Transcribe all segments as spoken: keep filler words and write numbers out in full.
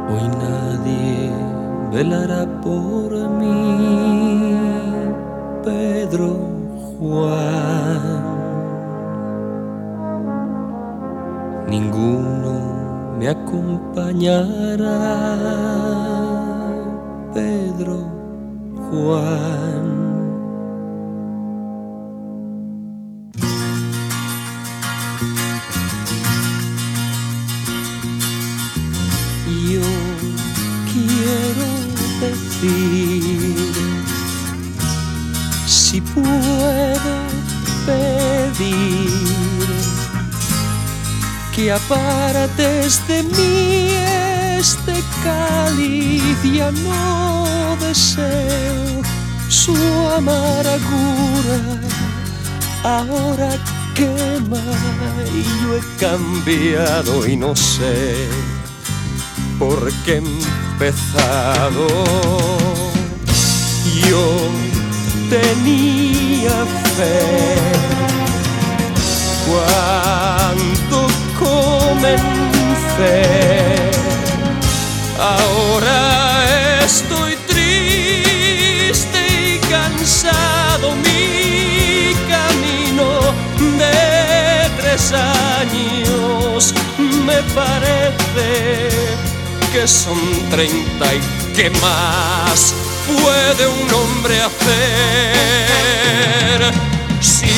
Hoy nadie velará por mí, Pedro Juan. Ninguno me acompañará, Pedro Juan. Yo quiero decir, si puedo pedir, que apartes de mí este cáliz. Ya no deseo su amargura, ahora quema y yo he cambiado y no sé por qué he empezado. Yo tenía fe cuando comencé, ahora estoy triste y cansado. Mi camino de tres años me parece que son treinta, y qué más puede un hombre hacer si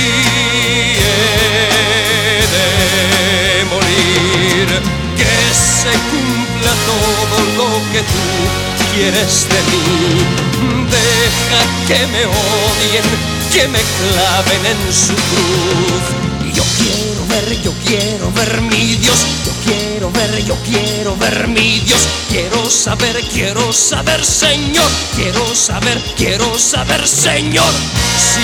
he de morir. Que se cumpla todo lo que tú quieres de mí. Deja que me odien, que me claven en su cruz. Yo quiero ver, yo quiero ver mi Dios. Yo quiero ver, yo quiero ver mi Dios. Quiero saber, quiero saber, Señor. Quiero saber, quiero saber, Señor. Si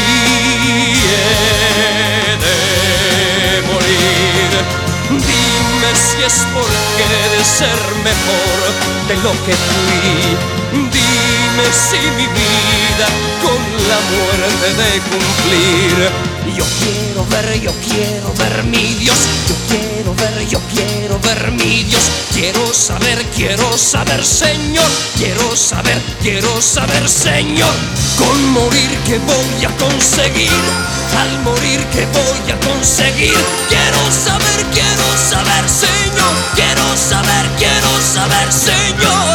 he de morir, dime si es porque he de ser mejor de lo que fui. Dime si mi vida con la muerte de cumplir. Yo quiero ver, yo quiero ver mi Dios. Yo quiero ver, yo quiero ver mi Dios. Quiero saber, quiero saber, Señor. Quiero saber, quiero saber, Señor. Con morir que voy a conseguir, al morir que voy a conseguir. Quiero saber, quiero saber, Señor. Quiero saber, quiero saber, Señor.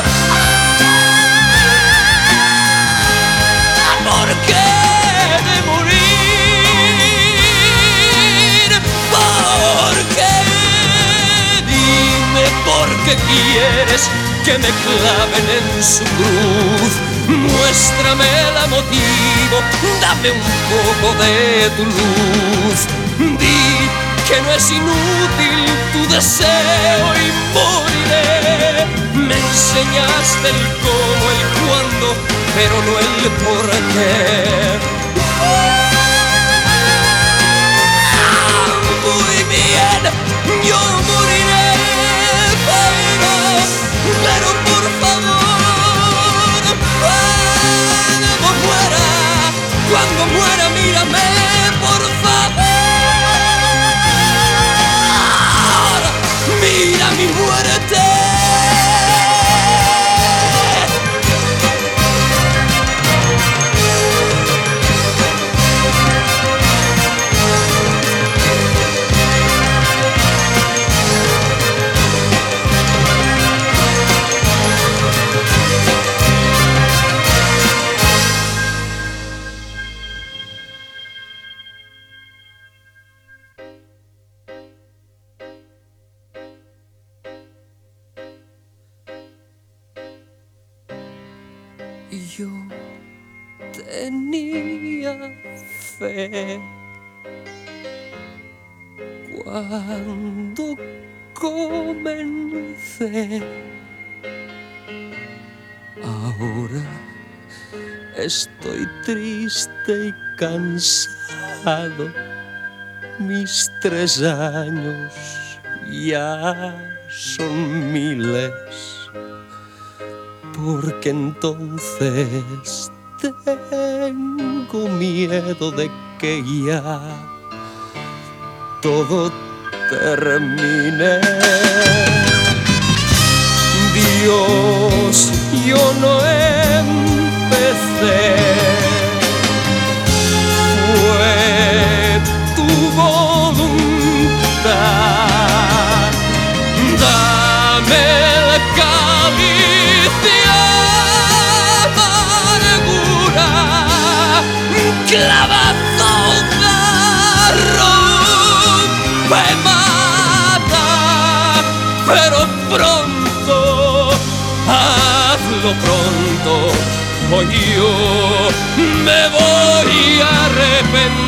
¿Por qué de morir? ¿Por qué? Dime por qué quieres que me claven en su cruz. Muéstrame el motivo, dame un poco de tu luz. Di que no es inútil tu deseo y moriré. Me enseñaste el cómo, el cuándo, pero no el por qué. Muy bien, yo moriré, pero, pero por favor, cuando muera, cuando muera, mírame, por favor, mira mi muerte. Yo tenía fe cuando comencé, ahora estoy triste y cansado. Mis tres años ya son miles. Porque entonces tengo miedo de que ya todo termine. Dios, yo no empecé. Fue tu voluntad. Dame el cáliz de amargura, clavado garro me mata, pero pronto, hazlo pronto, o yo me voy a arrepentir.